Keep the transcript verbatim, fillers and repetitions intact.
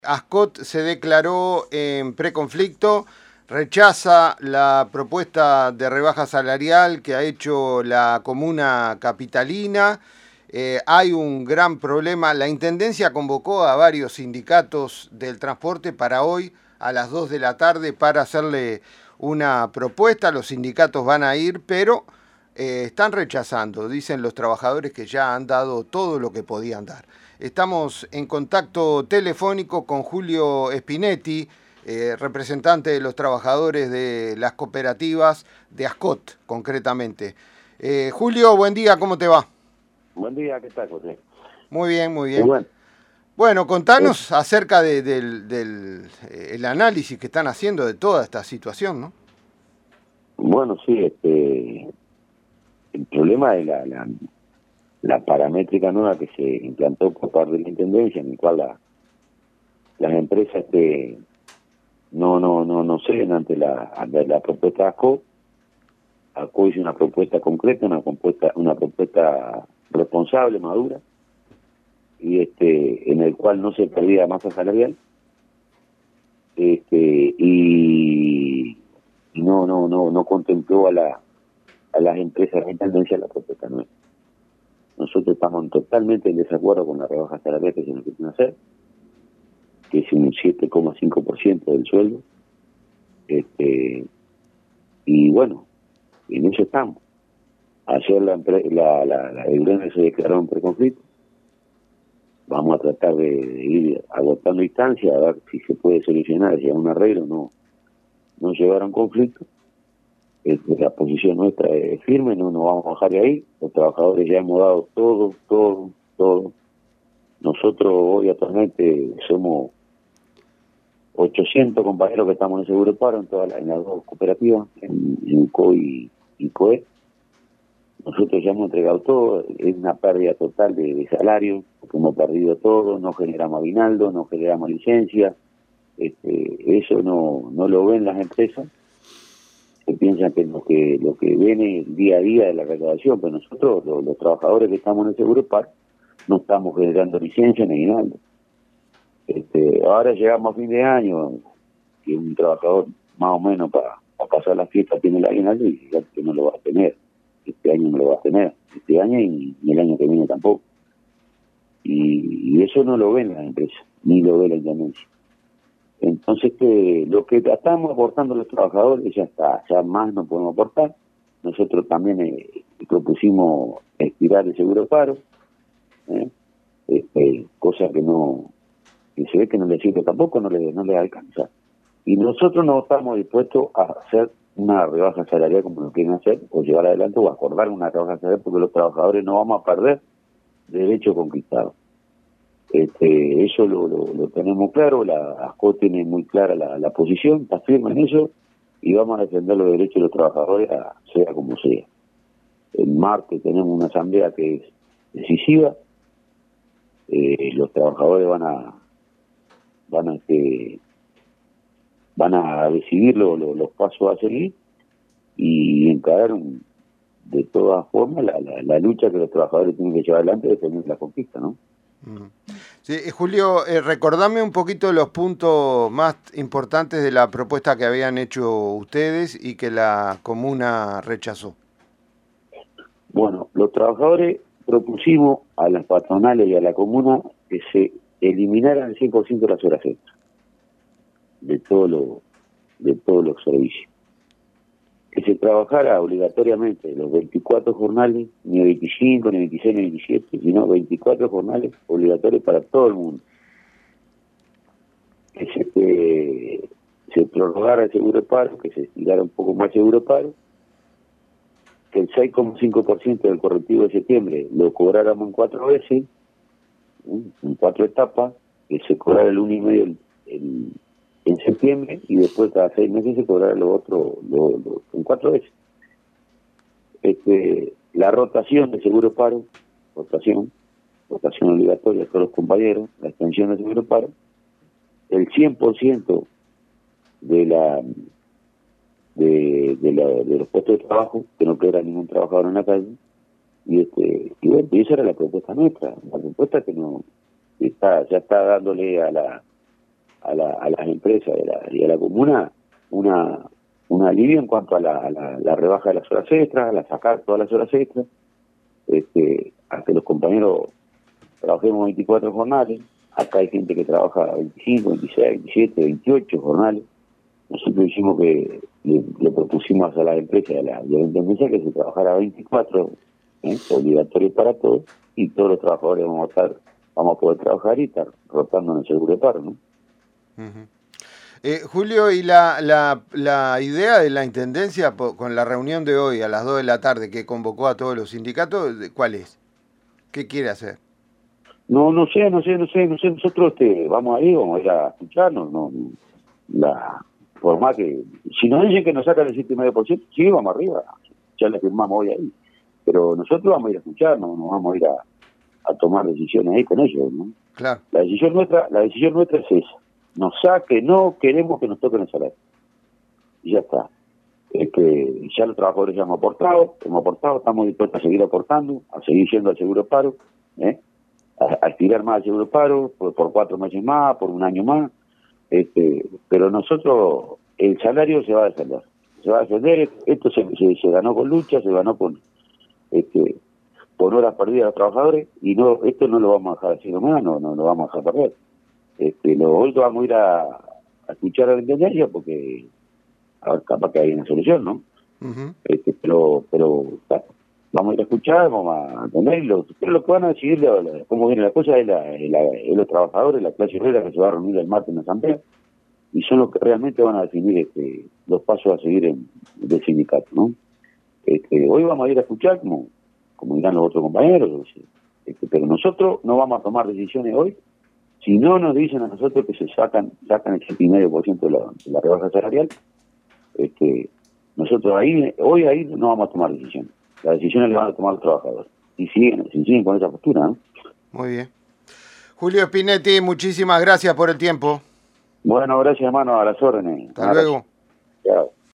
Ascot se declaró en preconflicto, rechaza la propuesta de rebaja salarial que ha hecho la comuna capitalina. Eh, hay un gran problema. La Intendencia convocó a varios sindicatos del transporte para hoy a las dos de la tarde para hacerle una propuesta. Los sindicatos van a ir, pero eh, están rechazando. Dicen los trabajadores que ya han dado todo lo que podían dar. Estamos en contacto telefónico con Julio Spinetti, eh, representante de los trabajadores de las cooperativas de Ascot, concretamente. Eh, Julio, buen día, ¿cómo te va? Buen día, ¿qué tal, José? Muy bien, muy Muy bien. bueno. Bueno, Eh, contanos acerca del de, del, del, eh, el análisis que están haciendo de toda esta situación, ¿no? bueno, sí, este, el problema es la, la, la paramétrica nueva que se implantó por parte de la Intendencia, en el cual la, las empresas este, no no no no ceden ante la, ante la propuesta de ASCO. ASCO hizo una propuesta concreta, una propuesta, una propuesta responsable, madura, y este, en el cual no se perdía masa salarial, este, y, y no no no no contempló a la a las empresas de Intendencia la propuesta nuestra. Nosotros estamos totalmente en desacuerdo con la rebaja salarial que se nos quieren hacer, que es un siete coma cinco por ciento del sueldo. Este, y bueno, en eso estamos. Ayer la, la, la, la, el gremio se declaró en preconflicto. Vamos a tratar de, de ir agotando instancias, a ver si se puede solucionar, si hay un arreglo, no, no llevar a un conflicto. Este, la posición nuestra es firme, no nos vamos a bajar de ahí. Los trabajadores ya hemos dado todo, todo, todo. Nosotros hoy actualmente somos ochocientos compañeros que estamos en el seguro de paro en todas las, en las dos cooperativas, en, en U C O y, y C O E. Nosotros ya hemos entregado todo, es una pérdida total de, de salario, porque hemos perdido todo, no generamos aguinaldo, no generamos licencia. Este, eso no, no lo ven las empresas. Se piensan que lo que lo que viene el día a día de la recaudación, pero nosotros, los, los trabajadores que estamos en el seguro de paro, no estamos generando licencia ni aguinaldo. Este, ahora llegamos a fin de año, que un trabajador más o menos para, para pasar la fiesta tiene el aguinaldo y ya que no lo va a tener. Este año no lo va a tener, este año y, y el año que viene tampoco. Y, y eso no lo ven las empresas, ni lo ve la Intendencia. Entonces, que lo que estamos aportando los trabajadores ya está, ya más no podemos aportar. Nosotros también eh, propusimos estirar el seguro de paro, ¿eh? Este, cosa que no, que se ve que no le sirve tampoco, no le, no le alcanza. Y nosotros no estamos dispuestos a hacer una rebaja salarial como lo quieren hacer, o llevar adelante, o acordar una rebaja salarial, porque los trabajadores no vamos a perder derechos conquistados. Este, eso lo, lo, lo tenemos claro, la ASCO tiene muy clara la, la posición, está firme en eso, y vamos a defender los derechos de los trabajadores, a, sea como sea. El martes tenemos una asamblea que es decisiva, eh, los trabajadores van a van a este, van a decidir lo, lo, los pasos a seguir y encarar un, de todas formas la, la, la lucha que los trabajadores tienen que llevar adelante de defender la conquista, ¿no? Sí, Julio, eh, recordame un poquito los puntos más importantes de la propuesta que habían hecho ustedes y que la comuna rechazó. Bueno, los trabajadores propusimos a las patronales y a la comuna que se eliminaran el cien por ciento de las horas extras de todo lo, de todos los servicios. Que se trabajara obligatoriamente los veinticuatro jornales, ni veinticinco, ni veintiséis, ni veintisiete, sino veinticuatro jornales obligatorios para todo el mundo. Que se, que se prorrogara el seguro de paro, que se estirara un poco más el seguro de paro, que el seis coma cinco por ciento del correctivo de septiembre lo cobráramos en cuatro veces, ¿sí? En cuatro etapas, que se cobrara el uno y medio el, el, en septiembre y después cada seis meses se cobrara lo otro lo, lo, en cuatro veces. Este, la rotación de seguro paro, rotación, rotación obligatoria a todos los compañeros, la extensión de seguro paro, el cien por ciento de la de, de, la, de los puestos de trabajo, que no queda ningún trabajador en la calle, y este y bueno, y esa era la propuesta nuestra, la propuesta que no está ya está dándole a la a las empresas y a la, y a la comuna una, una alivio en cuanto a la, a la, la rebaja de las horas extras, a la sacar todas las horas extras, este, a que los compañeros trabajemos veinticuatro jornales. Acá hay gente que trabaja veinticinco, veintiséis, veintisiete, veintiocho jornales. Nosotros hicimos que le, le propusimos a las empresas y a la, y a la intendencia que se trabajara veinticuatro, ¿eh? Obligatorio para todos, y todos los trabajadores vamos a estar, vamos a poder trabajar y estar rotando en el seguro de paro, ¿no? Uh-huh. Eh, Julio, ¿y la, la, la idea de la Intendencia po, con la reunión de hoy a las dos de la tarde que convocó a todos los sindicatos, cuál es? ¿Qué quiere hacer? No, no sé, no sé, no sé, no sé, nosotros este, vamos ahí, vamos a ir a escucharnos, no, la, por más que, si nos dicen que nos sacan el siete coma cinco por ciento, sí, vamos arriba, ya le firmamos hoy ahí, pero nosotros vamos a ir a escucharnos, nos vamos a ir a, a tomar decisiones ahí con ellos, ¿no? Claro. La decisión nuestra, la decisión nuestra es esa, nos saque, no queremos que nos toquen el salario, y ya está. Es que ya los trabajadores ya hemos aportado, hemos aportado, estamos dispuestos a seguir aportando, a seguir yendo al seguro paro, ¿eh? a, a estirar más el seguro paro, por, por cuatro meses más, por un año más, este, pero nosotros, el salario se va a defender, se va a defender, esto se, se, se ganó con lucha, se ganó con, este, por horas perdidas a los trabajadores, y no, esto no lo vamos a dejar así nomás, no, no lo vamos a dejar perder. Este, lo otro vamos a ir a, a escuchar a la intendencia, porque a ver, capaz que hay una solución, ¿no? Uh-huh. Este, pero, pero vamos a ir a escuchar, vamos a entenderlo, pero lo que van a decidir, la, la, cómo viene la cosa, es, la, es, la, es los trabajadores, la clase obrera que se va a reunir el martes en la asamblea, y son los que realmente van a definir este, los pasos a seguir en, del sindicato, ¿no? Este, hoy vamos a ir a escuchar, como, como dirán los otros compañeros, este, pero nosotros no vamos a tomar decisiones hoy si no nos dicen a nosotros que se sacan sacan el siete coma cinco por ciento de la, de la rebaja salarial. Este, nosotros ahí, hoy ahí no vamos a tomar decisiones. Las decisiones las van a tomar los trabajadores. Y siguen, si siguen con esa postura, ¿no? Muy bien. Julio Spinetti, muchísimas gracias por el tiempo. Bueno, gracias, hermano, a las órdenes. Hasta luego. Chao.